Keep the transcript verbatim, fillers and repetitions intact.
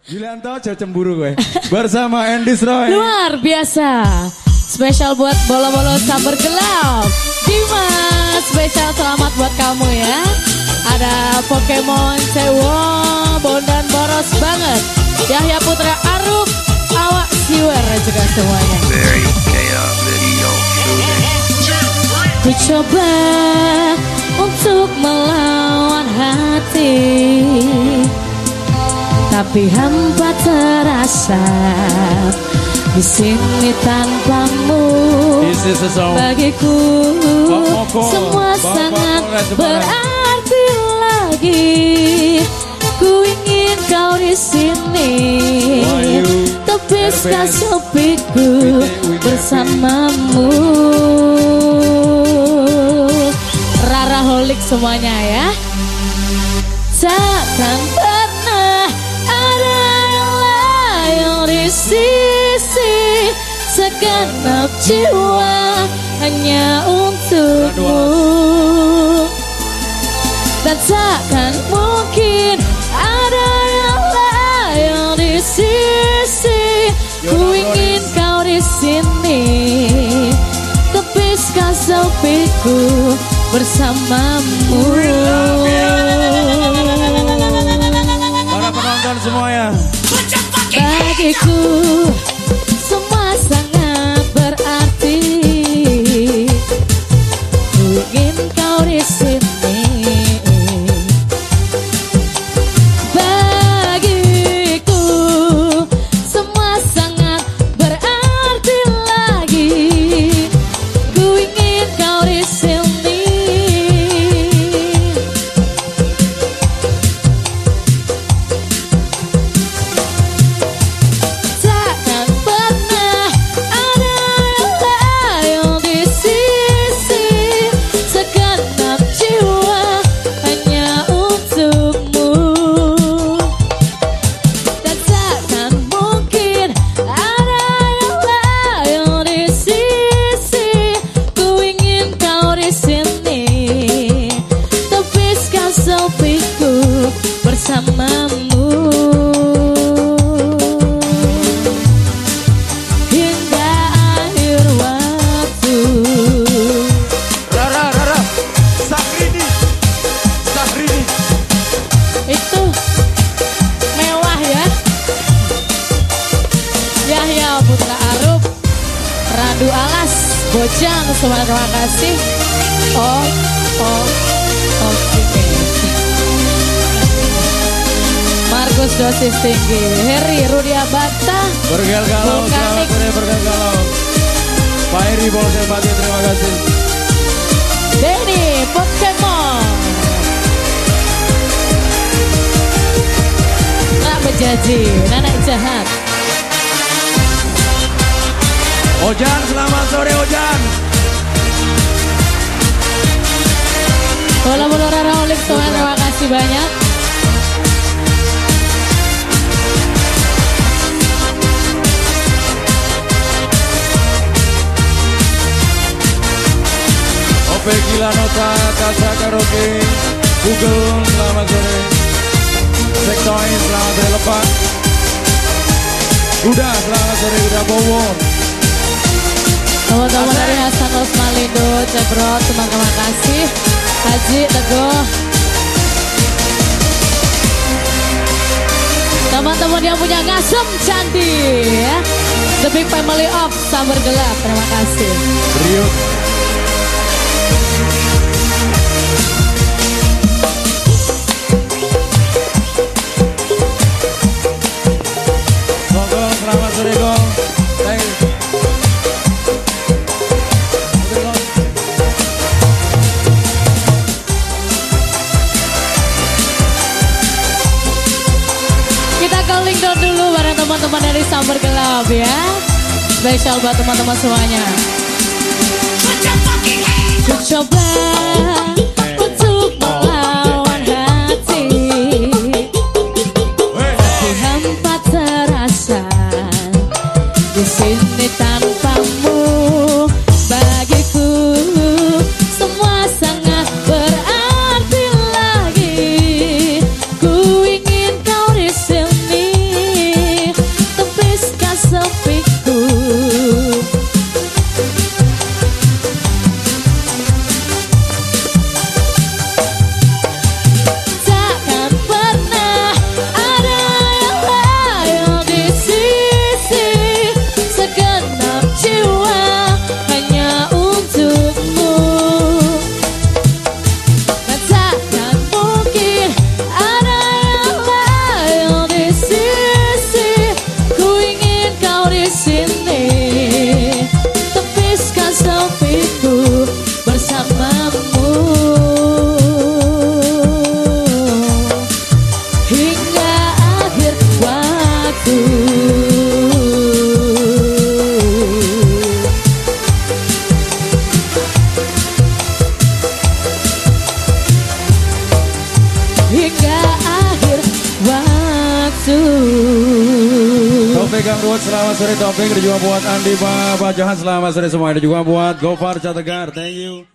Yulianto jauh cemburu gue. Bersama Andy Roy. Luar biasa. Spesial buat bolo-bolo sabar gelap. Dimas, spesial selamat buat kamu ya. Ada Pokemon Cewo, Bondan Boros banget. Yahya Putra Aruf, Awak Siwer juga semuanya. Ku coba untuk melawan hati, tapi hampa terasa di sini tanpamu. Bagiku semua sangat berarti lagi. Ku ingin kau di sini, tepiskan sepiku bersamamu. Rara holik semuanya ya. Takkan pernah ada yang lain di sisi, segenap jiwa hanya untukmu. Dan takkan mungkin ada yang lain di sisi. Ku ingin kau di sini, tepiskan sepiku bersamamu. Para penonton semuanya. Bagiku semua sangat berarti. Ku ingin kau di sini. Bagiku semua sangat berarti lagi. Ku ingin kau di sini. Takkan pernah ada yang lain di sisi, segenap jiwa hanya untukmu. Dan takkan mungkin ada yang lain di sisi. Ku ingin kau di sini, tepiskan sepiku bersamamu. Hingga akhir waktu. Rara, Rara, Sakrini, Sakrini. Itu mewah ya. Yahya Putra Aruf, Radu Alas, Bojang, semua terima kasih. Oh, oh, oke. Markus dosis tinggi, Heri Rudia Bata, Bergal galau, selamat sore Bergal galau. Pak Heri Bolsek Pati, terima kasih. Denny Pokemon, Nak Bejaji, Nenek Jahat. Ojan, selamat sore Ojan. Bola-bola Rara Olik semua terima kasih banyak. Ope Gila Nota, Kasa Karaoke, Google, selamat sore. Sektoin, selamat sore Lepas. Udah, selamat sore Udah Bowo. Teman-teman dari Hasan Rosmalindo, Cebrot, terima kasih. Haji Teguh. Teman-teman yang punya ngasem candi ya. The Big Family of Sabar Gelap, terima kasih. Riut. Gong, selamat sore Gong. Thank you. Kita calling down dulu bareng teman-teman dari Sabar Gelap ya. Spesial buat teman-teman semuanya. Ku coba untuk melawan hati, tapi hampa terasa di sini tanpamu. Bagiku semua sangat berarti lagi. Ku ingin kau di sini, musuh. Taufik Kang Ruhut selamat sore. Taufik, ada juga buat Andi Pak Jahan selamat sore semua. Ada juga buat Gofar Categar, thank you.